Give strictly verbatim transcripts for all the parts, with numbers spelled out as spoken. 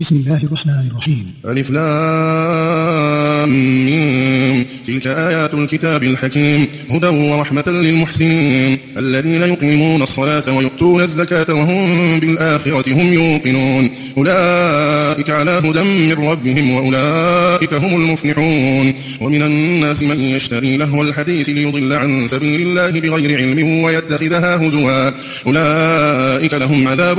بسم الله الرحمن الرحيم. ألف لام ميم. تلك آيات الكتاب الحكيم هدى ورحمة للمحسنين الذين يقيمون الصلاة ويؤتون الزكاة وهم بالآخرة هم يوقنون أولئك على هدى من ربهم وأولئك هم المفلحون. ومن الناس من يشتري لهو الحديث ليضل عن سبيل الله بغير علم ويتخذها هزوا أولئك لهم عذاب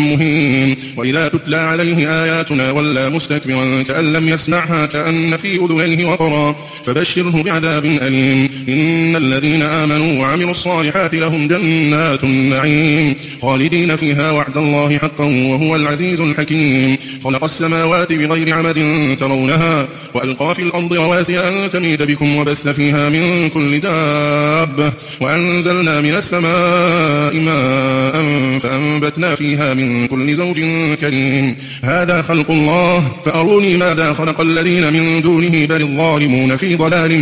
مهين. وإذا تتلى عليه آياتنا ولى مستكبرا كأن لم يسمعها كأن في أذنيه وقرا فبشره بعذاب أليم. إن الذين آمنوا وعملوا الصالحات لهم جنات النعيم خالدين فيها وعد الله حقا وهو العزيز الحكيم. خلق السماوات بغير عمد ترونها وألقى في الأرض رواسي أن تميد بكم وبث فيها من كل دابة وأنزلنا من السماء ماء فأنبتنا فيها من كل زوج كريم. هذا خلق الله فأروني ماذا خلق الذين من دونه بل الظالمون في ضلال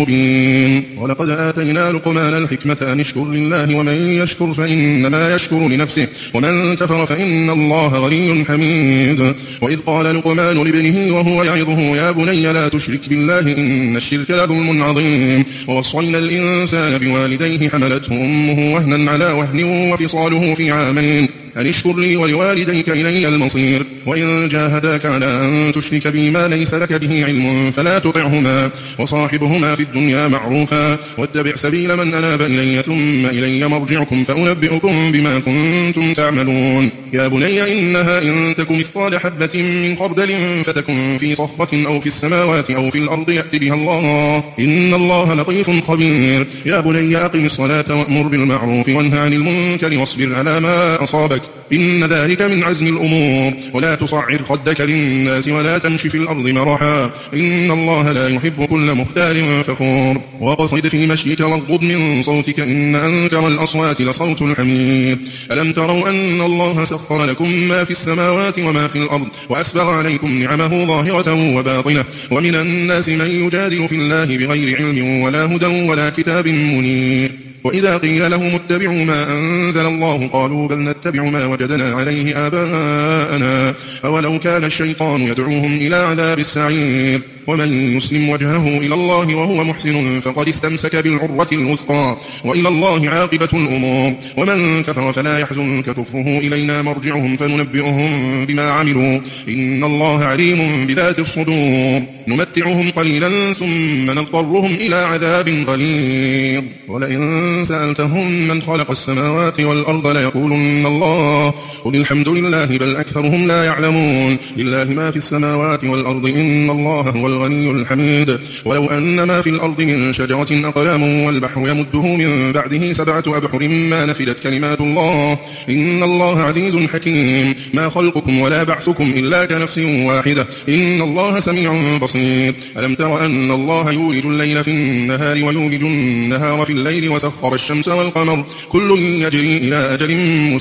مبين. ولقد آتينا لقمان الحكمة أن اشكر لله ومن يشكر فإنما يشكر لنفسه ومن كفر فإن الله غني حميد. وإذ قال لقمان لابنه وهو يعظه يا بني لا تشرك بالله إن الشرك لظلم عظيم. ووصينا الإنسان بوالديه حملته أمه وهنا على وهن وفصاله في عامين أن اشكر لي ولوالديك إلي المصير. وإن جاهداك على أن تشرك بي ما ليس لك به علم فلا تطعهما وصاحبهما في الدنيا معروفا واتبع سبيل من أناب إلي ثم إلي مرجعكم فأنبئكم بما كنتم تعملون. يا بني إنها إن تك مثقال حبة من خردل فتكن في صخرة أو في السماوات أو في الأرض يأت بها الله إن الله لطيف خبير. يا بني أقم الصلاة وأمر بالمعروف وانه عن المنكر واصبر على ما أصابك إن ذلك من عزم الأمور. ولا تصعر خدك للناس ولا تمشي في الأرض مرحا إن الله لا يحب كل مختال فخور. وقصد في مشيك واغضض من صوتك إن أنكر الأصوات لصوت الحمير. ألم تروا أن الله سخر لكم ما في السماوات وما في الأرض وأسبغ عليكم نعمه ظاهرة وباطنة ومن الناس من يجادل في الله بغير علم ولا هدى ولا كتاب منير. وإذا قيل لهم اتبعوا ما أنزل الله قالوا بل نتبع ما وجدنا عليه آباءنا أولو كان الشيطان يدعوهم إلى عذاب السعير. ومن يسلم وجهه إلى الله وهو محسن فقد استمسك بالعروة الوثقى وإلى الله عاقبة الأمور. ومن كفر فلا يحزنك كفره إلينا مرجعهم فننبئهم بما عملوا إن الله عليم بذات الصدور. نمتعهم قليلا ثم نضطرهم إلى عذاب غليظ. ولئن سألتهم من خلق السماوات والأرض ليقولن الله قل الحمد لله بل أكثرهم لا يعلمون. لله ما في السماوات والأرض إن الله هو الغني الحميد. ولو أن ما في الأرض من شجرة أقلام والبحر يمده من بعده سبعة أبحر ما نفدت كلمات الله إن الله عزيز حكيم. ما خلقكم ولا بعثكم إلا كنفس واحدة إن الله سميع بصير. ألم تر أن الله يولج الليل في النهار ويولج النهار في الليل وسخر الشمس والقمر كل يجري إلى أجل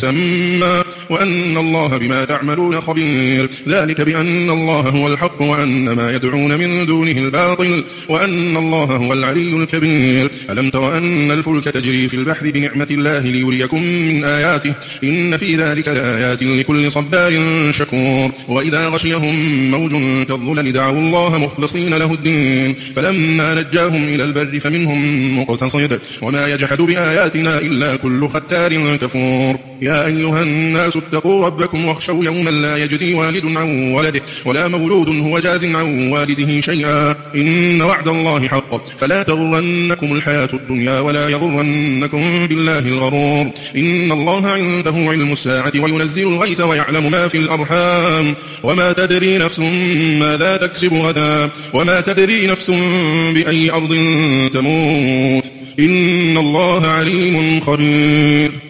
مسمى وأن الله بما تعملون خبير. ذلك بأن الله هو الحق وأن ما يدعون من دونه الباطل وأن الله هو العلي الكبير. ألم تر أن الفلك تجري في البحر بنعمة الله ليريكم من آياته إن في ذلك لآيات لكل صبار شكور. وإذا غشيهم موج كالظلل دعوا الله مخلصين له الدين فلما نجاهم إلى البر فمنهم مقتصد وما يجحد بآياتنا إلا كل ختار كفور. يا أيها الناس اتقوا ربكم واخشوا يوما لا يجزي والد عن ولده ولا مولود هو جاز عن والده شيئا إن وعد الله حق فلا تغرنكم الحياة الدنيا ولا يغرنكم بالله الغرور. إن الله عنده علم الساعة وينزل الغيث ويعلم ما في الأرحام وما تدري نفس ماذا تكسب غدا وما تدري نفس بأي أرض تموت إن الله عليم خبير.